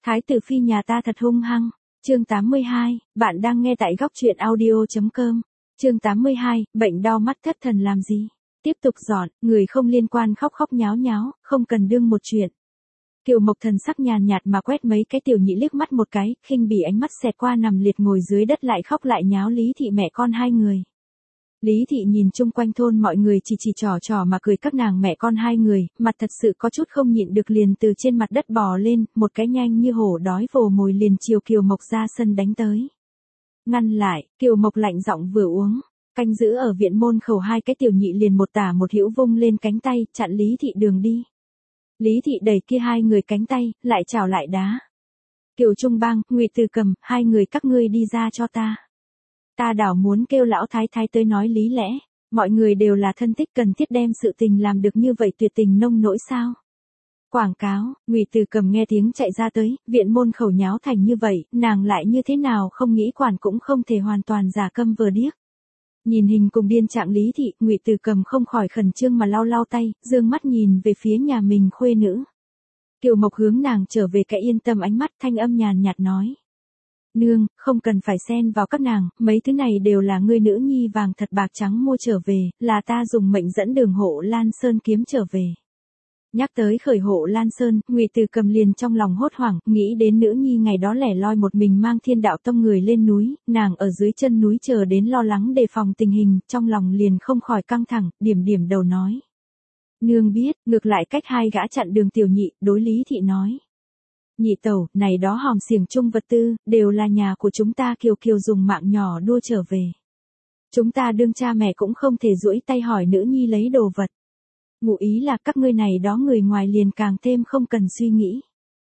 Thái tử phi nhà ta thật hung hăng. Chương 82, bạn đang nghe tại góc truyện audio.com. Chương 82, bệnh đau mắt thất thần làm gì? Tiếp tục dọn, người không liên quan khóc khóc nháo nháo, không cần đương một chuyện. Kiều Mộc thần sắc nhàn nhạt mà quét mấy cái tiểu nhị liếc mắt một cái, khinh bỉ ánh mắt xẹt qua nằm liệt ngồi dưới đất lại khóc lại nháo Lý thị mẹ con hai người. Lý thị nhìn chung quanh thôn mọi người chỉ trò trò mà cười các nàng mẹ con hai người, mặt thật sự có chút không nhịn được liền từ trên mặt đất bò lên, một cái nhanh như hổ đói vồ mồi liền chiều Kiều Mộc ra sân đánh tới. Ngăn lại, Kiều Mộc lạnh giọng vừa uống, canh giữ ở viện môn khẩu hai cái tiểu nhị liền một tả một hữu vung lên cánh tay, chặn Lý thị đường đi. Lý thị đẩy kia hai người cánh tay, lại chào lại đá. Kiều Trung Bang, Ngụy Từ Cầm, hai người các ngươi đi ra cho ta. Ta đảo muốn kêu lão thái thái tới nói lý lẽ, mọi người đều là thân thích cần thiết đem sự tình làm được như vậy tuyệt tình nông nỗi sao. Quảng cáo, Ngụy Từ Cầm nghe tiếng chạy ra tới, viện môn khẩu nháo thành như vậy, nàng lại như thế nào không nghĩ quản cũng không thể hoàn toàn giả câm vờ điếc. Nhìn hình cùng điên trạng Lý thị, Ngụy Từ Cầm không khỏi khẩn trương mà lau lau tay, dương mắt nhìn về phía nhà mình khuê nữ. Kiều Mộc hướng nàng trở về cái yên tâm ánh mắt, thanh âm nhàn nhạt nói. Nương, không cần phải xen vào các nàng, mấy thứ này đều là ngươi nữ nhi vàng thật bạc trắng mua trở về, là ta dùng mệnh dẫn đường Hộ Lan Sơn kiếm trở về. Nhắc tới khởi Hộ Lan Sơn, Ngụy Từ Cầm liền trong lòng hốt hoảng, nghĩ đến nữ nhi ngày đó lẻ loi một mình mang Thiên Đạo Tông người lên núi, nàng ở dưới chân núi chờ đến lo lắng đề phòng tình hình, trong lòng liền không khỏi căng thẳng, điểm đầu nói. Nương biết, ngược lại cách hai gã chặn đường tiểu nhị, đối Lý thị nói. Nhị tẩu, này đó hòm xiềng chung vật tư, đều là nhà của chúng ta Kiều dùng mạng nhỏ đua trở về. Chúng ta đương cha mẹ cũng không thể duỗi tay hỏi nữ nhi lấy đồ vật. Ngụ ý là các ngươi này đó người ngoài liền càng thêm không cần suy nghĩ.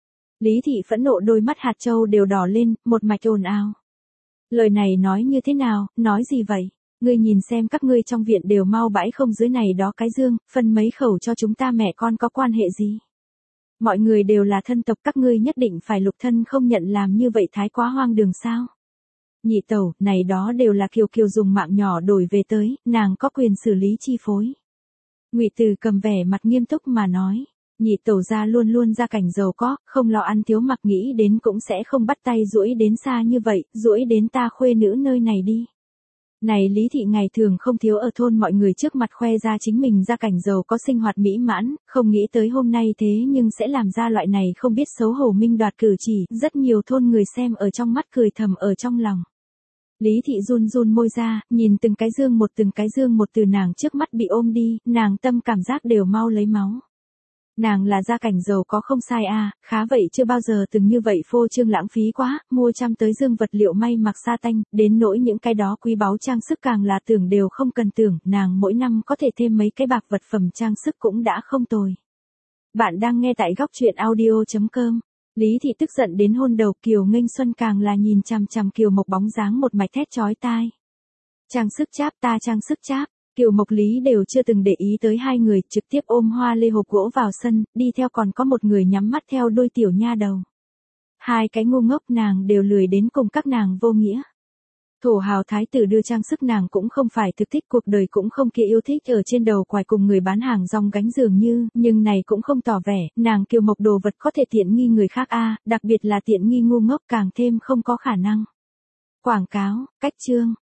Lý thị phẫn nộ đôi mắt hạt châu đều đỏ lên, một mạch ồn ào. Lời này nói như thế nào, nói gì vậy? Ngươi nhìn xem các ngươi trong viện đều mau bãi không dưới này đó cái dương, phân mấy khẩu cho chúng ta mẹ con có quan hệ gì? Mọi người đều là thân tộc các ngươi nhất định phải lục thân không nhận làm như vậy thái quá hoang đường sao? Nhị tẩu, này đó đều là Kiều dùng mạng nhỏ đổi về tới, nàng có quyền xử lý chi phối. Ngụy Từ Cầm vẻ mặt nghiêm túc mà nói, nhị tẩu gia luôn luôn gia cảnh giàu có, không lo ăn thiếu mặc nghĩ đến cũng sẽ không bắt tay duỗi đến xa như vậy, duỗi đến ta khuê nữ nơi này đi. Này Lý thị ngày thường không thiếu ở thôn mọi người trước mặt khoe ra chính mình gia cảnh giàu có sinh hoạt mỹ mãn, không nghĩ tới hôm nay thế nhưng sẽ làm ra loại này không biết xấu hổ minh đoạt cử chỉ, rất nhiều thôn người xem ở trong mắt cười thầm ở trong lòng. Lý thị run môi ra, nhìn từng cái dương một từ nàng trước mắt bị ôm đi, nàng tâm cảm giác đều mau lấy máu. Nàng là gia cảnh giàu có không sai khá vậy chưa bao giờ từng như vậy phô trương lãng phí quá, mua trăm tới dương vật liệu may mặc sa tanh, đến nỗi những cái đó quý báu trang sức càng là tưởng đều không cần tưởng, nàng mỗi năm có thể thêm mấy cái bạc vật phẩm trang sức cũng đã không tồi. Bạn đang nghe tại góc truyện audio.com. Lý thị tức giận đến hôn đầu, Kiều Nghênh Xuân càng là nhìn chằm chằm Kiều Mộc bóng dáng một mạch thét chói tai. Trang sức cháp ta trang sức cháp. Kiều Mộc Lý đều chưa từng để ý tới hai người, trực tiếp ôm hoa lê hộp gỗ vào sân, đi theo còn có một người nhắm mắt theo đôi tiểu nha đầu. Hai cái ngu ngốc nàng đều lười đến cùng các nàng vô nghĩa. Thổ hào thái tử đưa trang sức nàng cũng không phải thực thích, cuộc đời cũng không kia yêu thích ở trên đầu quài cùng người bán hàng rong gánh dường như, nhưng này cũng không tỏ vẻ, nàng Kiều Mộc đồ vật có thể tiện nghi người khác đặc biệt là tiện nghi ngu ngốc càng thêm không có khả năng. Quảng cáo, cách chương,